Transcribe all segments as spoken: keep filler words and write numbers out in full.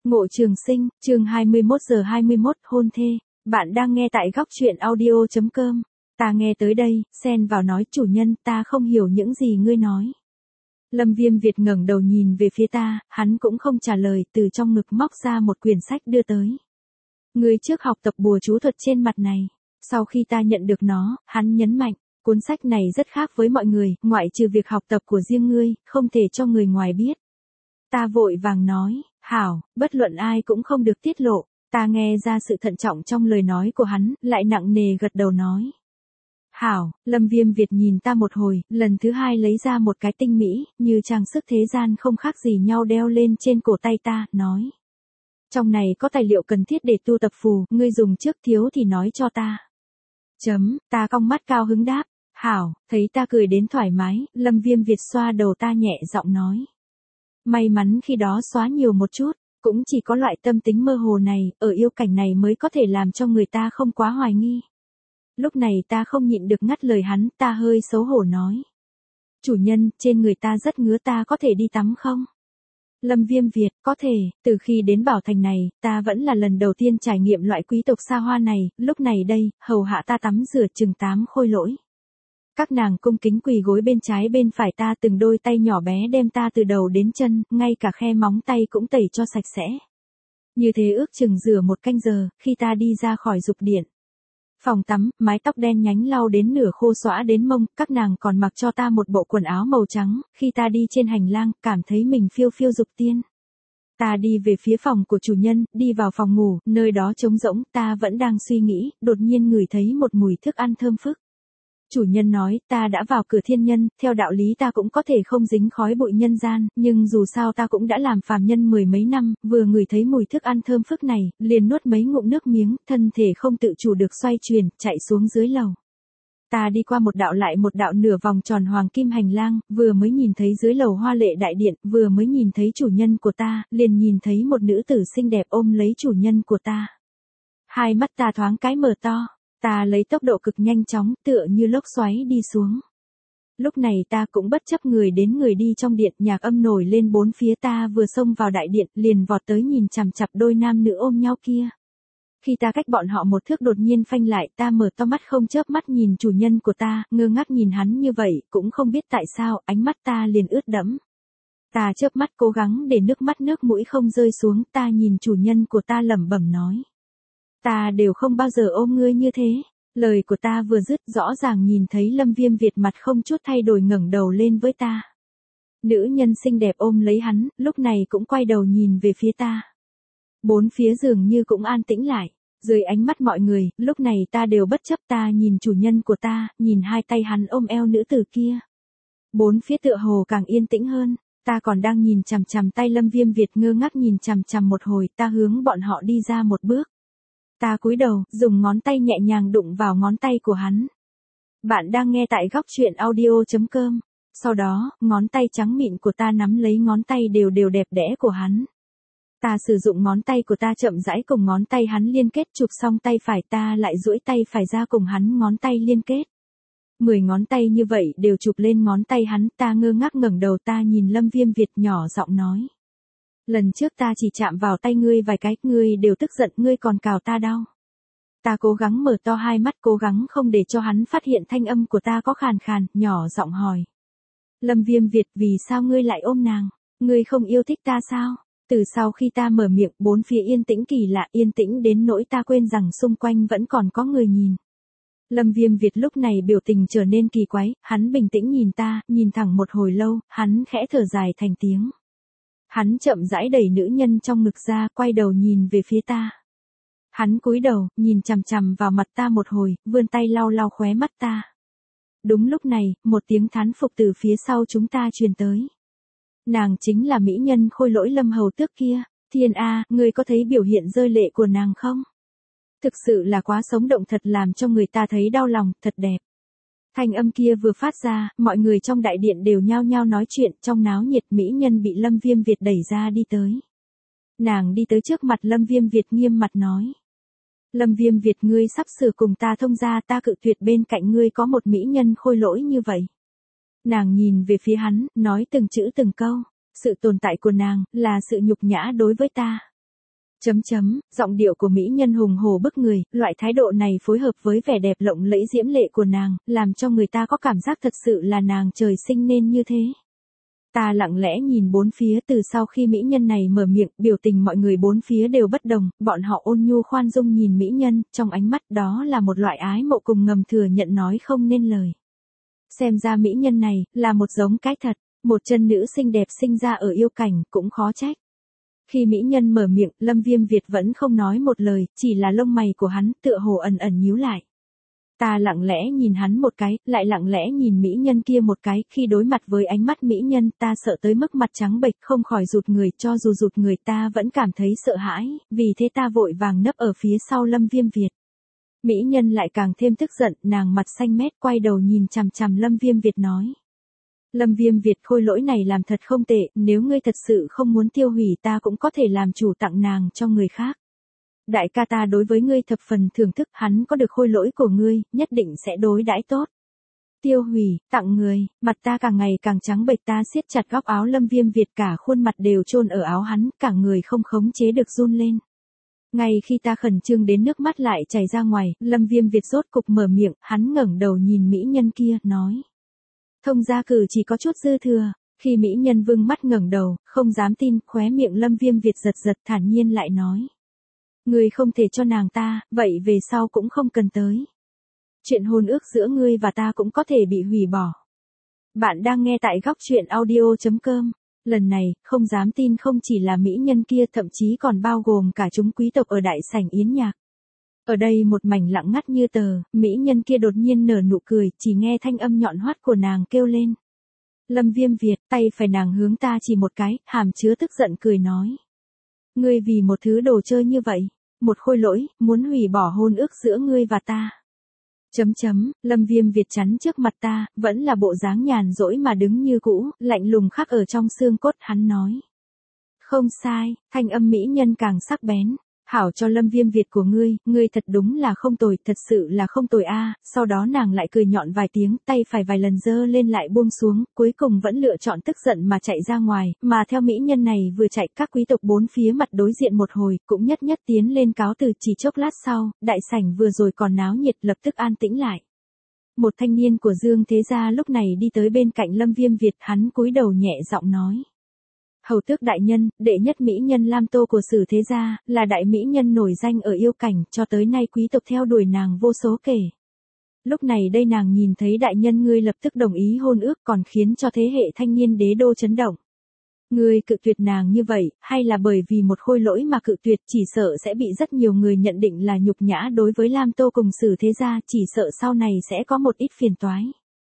Ngộ Trường Sinh, chương hai mươi mốt giờ hai mươi mốt, hôn thê. Bạn đang nghe tại góc truyện audio chấm com. Ta nghe tới đây, xen vào nói chủ nhân, ta không hiểu những gì ngươi nói. Lâm Viêm Việt ngẩng đầu nhìn về phía ta, hắn cũng không trả lời, từ trong ngực móc ra một quyển sách đưa tới. Ngươi trước học tập bùa chú thuật trên mặt này. Sau khi ta nhận được nó, hắn nhấn mạnh, cuốn sách này rất khác với mọi người, ngoại trừ việc học tập của riêng ngươi, không thể cho người ngoài biết. Ta vội vàng nói, hảo, bất luận ai cũng không được tiết lộ. Ta nghe ra sự thận trọng trong lời nói của hắn, lại nặng nề gật đầu nói. Hảo, Lâm Viêm Việt nhìn ta một hồi, lần thứ hai lấy ra một cái tinh mỹ, như trang sức thế gian không khác gì nhau đeo lên trên cổ tay ta, nói. Trong này có tài liệu cần thiết để tu tập phù, ngươi dùng trước thiếu thì nói cho ta. Chấm, ta cong mắt cao hứng đáp, hảo, thấy ta cười đến thoải mái, Lâm Viêm Việt xoa đầu ta nhẹ giọng nói. May mắn khi đó xóa nhiều một chút, cũng chỉ có loại tâm tính mơ hồ này, ở yêu cảnh này mới có thể làm cho người ta không quá hoài nghi. Lúc này ta không nhịn được ngắt lời hắn, ta hơi xấu hổ nói. Chủ nhân, trên người ta rất ngứa, ta có thể đi tắm không? Lâm Viêm Việt, có thể, từ khi đến Bảo Thành này, ta vẫn là lần đầu tiên trải nghiệm loại quý tộc xa hoa này, lúc này đây, hầu hạ ta tắm rửa chừng tám khôi lỗi. Các nàng cung kính quỳ gối bên trái bên phải ta, từng đôi tay nhỏ bé đem ta từ đầu đến chân, ngay cả khe móng tay cũng tẩy cho sạch sẽ. Như thế ước chừng rửa một canh giờ, khi ta đi ra khỏi dục điện. Phòng tắm, mái tóc đen nhánh lau đến nửa khô xõa đến mông, các nàng còn mặc cho ta một bộ quần áo màu trắng, khi ta đi trên hành lang, cảm thấy mình phiêu phiêu dục tiên. Ta đi về phía phòng của chủ nhân, đi vào phòng ngủ, nơi đó trống rỗng, ta vẫn đang suy nghĩ, đột nhiên ngửi thấy một mùi thức ăn thơm phức. Chủ nhân nói, ta đã vào cửa thiên nhân, theo đạo lý ta cũng có thể không dính khói bụi nhân gian, nhưng dù sao ta cũng đã làm phàm nhân mười mấy năm, vừa ngửi thấy mùi thức ăn thơm phức này, liền nuốt mấy ngụm nước miếng, thân thể không tự chủ được xoay chuyển, chạy xuống dưới lầu. Ta đi qua một đạo lại một đạo nửa vòng tròn hoàng kim hành lang, vừa mới nhìn thấy dưới lầu hoa lệ đại điện, vừa mới nhìn thấy chủ nhân của ta, liền nhìn thấy một nữ tử xinh đẹp ôm lấy chủ nhân của ta. Hai mắt ta thoáng cái mở to. Ta lấy tốc độ cực nhanh chóng, tựa như lốc xoáy đi xuống. Lúc này ta cũng bất chấp người đến người đi trong điện, nhạc âm nổi lên bốn phía, ta vừa xông vào đại điện, liền vọt tới nhìn chằm chằm đôi nam nữ ôm nhau kia. Khi ta cách bọn họ một thước đột nhiên phanh lại, ta mở to mắt không chớp mắt nhìn chủ nhân của ta, ngơ ngác nhìn hắn như vậy, cũng không biết tại sao, ánh mắt ta liền ướt đẫm. Ta chớp mắt cố gắng để nước mắt nước mũi không rơi xuống, ta nhìn chủ nhân của ta lẩm bẩm nói. Ta đều không bao giờ ôm ngươi như thế. Lời của ta vừa dứt, rõ ràng nhìn thấy Lâm Viêm Việt mặt không chút thay đổi ngẩng đầu lên với ta. Nữ nhân xinh đẹp ôm lấy hắn, lúc này cũng quay đầu nhìn về phía ta. Bốn phía dường như cũng an tĩnh lại. Dưới ánh mắt mọi người, lúc này ta đều bất chấp, ta nhìn chủ nhân của ta, nhìn hai tay hắn ôm eo nữ tử kia. Bốn phía tựa hồ càng yên tĩnh hơn. Ta còn đang nhìn chằm chằm tay Lâm Viêm Việt, ngơ ngác nhìn chằm chằm một hồi, ta hướng bọn họ đi ra một bước. Ta cúi đầu, dùng ngón tay nhẹ nhàng đụng vào ngón tay của hắn. Bạn đang nghe tại góc truyện audio chấm com. Sau đó, ngón tay trắng mịn của ta nắm lấy ngón tay đều đều đẹp đẽ của hắn. Ta sử dụng ngón tay của ta chậm rãi cùng ngón tay hắn liên kết, chụp xong tay phải ta lại duỗi tay phải ra cùng hắn ngón tay liên kết. Mười ngón tay như vậy đều chụp lên ngón tay hắn, ta ngơ ngác ngẩng đầu, ta nhìn Lâm Viêm Việt nhỏ giọng nói. Lần trước ta chỉ chạm vào tay ngươi vài cái, ngươi đều tức giận, ngươi còn cào ta đau. Ta cố gắng mở to hai mắt, cố gắng không để cho hắn phát hiện thanh âm của ta có khàn khàn, nhỏ giọng hỏi. Lâm Viêm Việt, vì sao ngươi lại ôm nàng? Ngươi không yêu thích ta sao? Từ sau khi ta mở miệng, bốn phía yên tĩnh kỳ lạ, yên tĩnh đến nỗi ta quên rằng xung quanh vẫn còn có người nhìn. Lâm Viêm Việt lúc này biểu tình trở nên kỳ quái, hắn bình tĩnh nhìn ta, nhìn thẳng một hồi lâu, hắn khẽ thở dài thành tiếng. Hắn chậm rãi đẩy nữ nhân trong ngực ra, quay đầu nhìn về phía ta. Hắn cúi đầu, nhìn chằm chằm vào mặt ta một hồi, vươn tay lau lau khóe mắt ta. Đúng lúc này, một tiếng thán phục từ phía sau chúng ta truyền tới. Nàng chính là mỹ nhân khôi lỗi Lâm Hầu Tước kia. Thiên A, ngươi có thấy biểu hiện rơi lệ của nàng không? Thực sự là quá sống động, thật làm cho người ta thấy đau lòng, thật đẹp. Thanh âm kia vừa phát ra, mọi người trong đại điện đều nhao nhao nói chuyện, trong náo nhiệt mỹ nhân bị Lâm Viêm Việt đẩy ra đi tới. Nàng đi tới trước mặt Lâm Viêm Việt nghiêm mặt nói. Lâm Viêm Việt, ngươi sắp sửa cùng ta thông gia, ta cự tuyệt bên cạnh ngươi có một mỹ nhân khôi lỗi như vậy. Nàng nhìn về phía hắn, nói từng chữ từng câu. Sự tồn tại của nàng, là sự nhục nhã đối với ta. Chấm chấm, giọng điệu của mỹ nhân hùng hổ bức người, loại thái độ này phối hợp với vẻ đẹp lộng lẫy diễm lệ của nàng, làm cho người ta có cảm giác thật sự là nàng trời sinh nên như thế. Ta lặng lẽ nhìn bốn phía, từ sau khi mỹ nhân này mở miệng, biểu tình mọi người bốn phía đều bất đồng, bọn họ ôn nhu khoan dung nhìn mỹ nhân, trong ánh mắt đó là một loại ái mộ cùng ngầm thừa nhận nói không nên lời. Xem ra mỹ nhân này, là một giống cái thật, một chân nữ xinh đẹp sinh ra ở yêu cảnh, cũng khó trách. Khi mỹ nhân mở miệng, Lâm Viêm Việt vẫn không nói một lời, chỉ là lông mày của hắn tựa hồ ẩn ẩn nhíu lại. Ta lặng lẽ nhìn hắn một cái, lại lặng lẽ nhìn mỹ nhân kia một cái, khi đối mặt với ánh mắt mỹ nhân ta sợ tới mức mặt trắng bệch không khỏi rụt người, cho dù rụt người ta vẫn cảm thấy sợ hãi, vì thế ta vội vàng nấp ở phía sau Lâm Viêm Việt. Mỹ nhân lại càng thêm tức giận, nàng mặt xanh mét quay đầu nhìn chằm chằm Lâm Viêm Việt nói. Lâm Viêm Việt, khôi lỗi này làm thật không tệ, nếu ngươi thật sự không muốn tiêu hủy ta cũng có thể làm chủ tặng nàng cho người khác. Đại ca ta đối với ngươi thập phần thưởng thức, hắn có được khôi lỗi của ngươi, nhất định sẽ đối đãi tốt. Tiêu hủy, tặng người, mặt ta càng ngày càng trắng bệch, ta siết chặt góc áo Lâm Viêm Việt, cả khuôn mặt đều chôn ở áo hắn, cả người không khống chế được run lên. Ngay khi ta khẩn trương đến nước mắt lại chảy ra ngoài, Lâm Viêm Việt rốt cục mở miệng, hắn ngẩng đầu nhìn mỹ nhân kia, nói. Thông gia cử chỉ có chút dư thừa, khi mỹ nhân vương mắt ngẩng đầu, không dám tin, khóe miệng Lâm Viêm Việt giật giật thản nhiên lại nói. Ngươi không thể cho nàng ta, vậy về sau cũng không cần tới. Chuyện hôn ước giữa ngươi và ta cũng có thể bị hủy bỏ. Bạn đang nghe tại góc chuyện audio chấm com. Lần này, không dám tin không chỉ là mỹ nhân kia, thậm chí còn bao gồm cả chúng quý tộc ở đại sảnh yến nhạc. Ở đây một mảnh lặng ngắt như tờ, mỹ nhân kia đột nhiên nở nụ cười, chỉ nghe thanh âm nhọn hoắt của nàng kêu lên. Lâm Viêm Việt, tay phải nàng hướng ta chỉ một cái, hàm chứa tức giận cười nói. Ngươi vì một thứ đồ chơi như vậy, một khôi lỗi, muốn hủy bỏ hôn ước giữa ngươi và ta. Chấm chấm, Lâm Viêm Việt chắn trước mặt ta, vẫn là bộ dáng nhàn rỗi mà đứng như cũ, lạnh lùng khắc ở trong xương cốt, hắn nói. Không sai, thanh âm mỹ nhân càng sắc bén. Hảo cho Lâm Viêm Việt của ngươi, ngươi thật đúng là không tồi, thật sự là không tồi a. Sau đó nàng lại cười nhọn vài tiếng, tay phải vài lần giơ lên lại buông xuống, cuối cùng vẫn lựa chọn tức giận mà chạy ra ngoài, mà theo mỹ nhân này vừa chạy, các quý tộc bốn phía mặt đối diện một hồi, cũng nhất nhất tiến lên cáo từ. Chỉ chốc lát sau, đại sảnh vừa rồi còn náo nhiệt lập tức an tĩnh lại. Một thanh niên của Dương Thế Gia lúc này đi tới bên cạnh Lâm Viêm Việt, hắn cúi đầu nhẹ giọng nói. Hầu tước đại nhân, đệ nhất mỹ nhân Lam Tô của Sử Thế Gia, là đại mỹ nhân nổi danh ở yêu cảnh, cho tới nay quý tộc theo đuổi nàng vô số kể. Lúc này đây nàng nhìn thấy đại nhân ngươi lập tức đồng ý hôn ước, còn khiến cho thế hệ thanh niên đế đô chấn động. Ngươi cự tuyệt nàng như vậy, hay là bởi vì một khôi lỗi mà cự tuyệt, chỉ sợ sẽ bị rất nhiều người nhận định là nhục nhã đối với Lam Tô cùng Sử Thế Gia, chỉ sợ sau này sẽ có một ít phiền toái.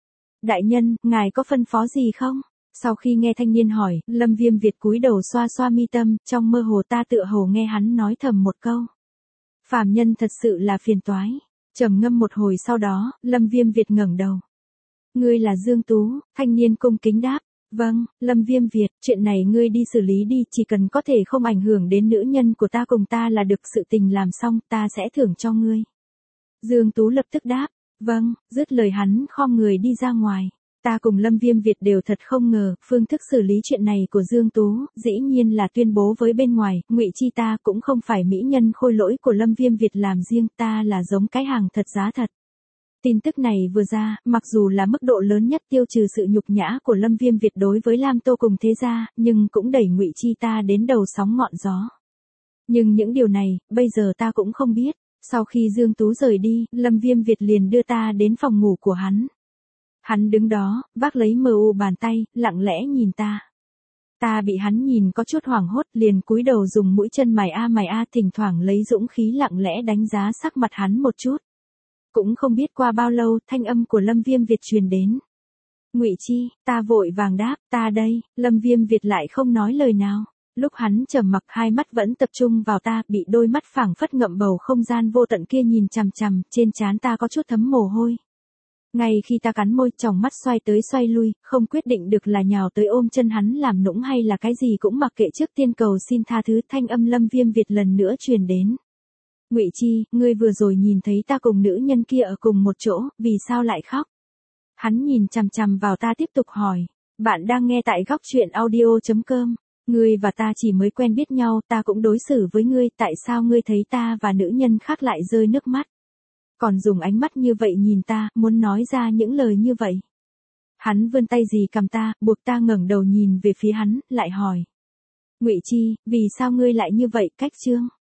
Đại nhân, ngài có phân phó gì không? Sau khi nghe thanh niên hỏi, Lâm Viêm Việt cúi đầu xoa xoa mi tâm, trong mơ hồ ta tựa hồ nghe hắn nói thầm một câu. Phàm nhân thật sự là phiền toái. Trầm ngâm một hồi sau đó, Lâm Viêm Việt ngẩng đầu. Ngươi là Dương Tú, thanh niên cung kính đáp. Vâng, Lâm Viêm Việt, chuyện này ngươi đi xử lý đi, chỉ cần có thể không ảnh hưởng đến nữ nhân của ta cùng ta là được, sự tình làm xong, ta sẽ thưởng cho ngươi. Dương Tú lập tức đáp. Vâng, dứt lời hắn khom người đi ra ngoài. Ta cùng Lâm Viêm Việt đều thật không ngờ, phương thức xử lý chuyện này của Dương Tú, dĩ nhiên là tuyên bố với bên ngoài, Ngụy Chi ta cũng không phải mỹ nhân khôi lỗi của Lâm Viêm Việt làm riêng, ta là giống cái hàng thật giá thật. Tin tức này vừa ra, mặc dù là mức độ lớn nhất tiêu trừ sự nhục nhã của Lâm Viêm Việt đối với Lam Tô cùng Thế Gia, nhưng cũng đẩy Ngụy Chi ta đến đầu sóng ngọn gió. Nhưng những điều này, bây giờ ta cũng không biết. Sau khi Dương Tú rời đi, Lâm Viêm Việt liền đưa ta đến phòng ngủ của hắn. Hắn đứng đó, vác lấy mờ u bàn tay, lặng lẽ nhìn ta. Ta bị hắn nhìn có chút hoảng hốt, liền cúi đầu dùng mũi chân mày a mày a, thỉnh thoảng lấy dũng khí lặng lẽ đánh giá sắc mặt hắn một chút. Cũng không biết qua bao lâu, thanh âm của Lâm Viêm Việt truyền đến. Ngụy Chi, ta vội vàng đáp, ta đây. Lâm Viêm Việt lại không nói lời nào. Lúc hắn trầm mặc, hai mắt vẫn tập trung vào ta, bị đôi mắt phảng phất ngậm bầu không gian vô tận kia nhìn chằm chằm, trên trán ta có chút thấm mồ hôi. Ngay khi ta cắn môi, tròng mắt xoay tới xoay lui, không quyết định được là nhào tới ôm chân hắn làm nũng hay là cái gì cũng mặc kệ, trước tiên cầu xin tha thứ, thanh âm Lâm Viêm Việt lần nữa truyền đến. Ngụy Chi, ngươi vừa rồi nhìn thấy ta cùng nữ nhân kia ở cùng một chỗ, vì sao lại khóc? Hắn nhìn chằm chằm vào ta tiếp tục hỏi. Bạn đang nghe tại góc chuyện audio chấm com. Ngươi và ta chỉ mới quen biết nhau, ta cũng đối xử với ngươi, tại sao ngươi thấy ta và nữ nhân khác lại rơi nước mắt? Còn dùng ánh mắt như vậy nhìn ta, muốn nói ra những lời như vậy. Hắn vươn tay dì cầm ta, buộc ta ngẩng đầu nhìn về phía hắn, lại hỏi. Ngụy Chi, vì sao ngươi lại như vậy, Cách Trương?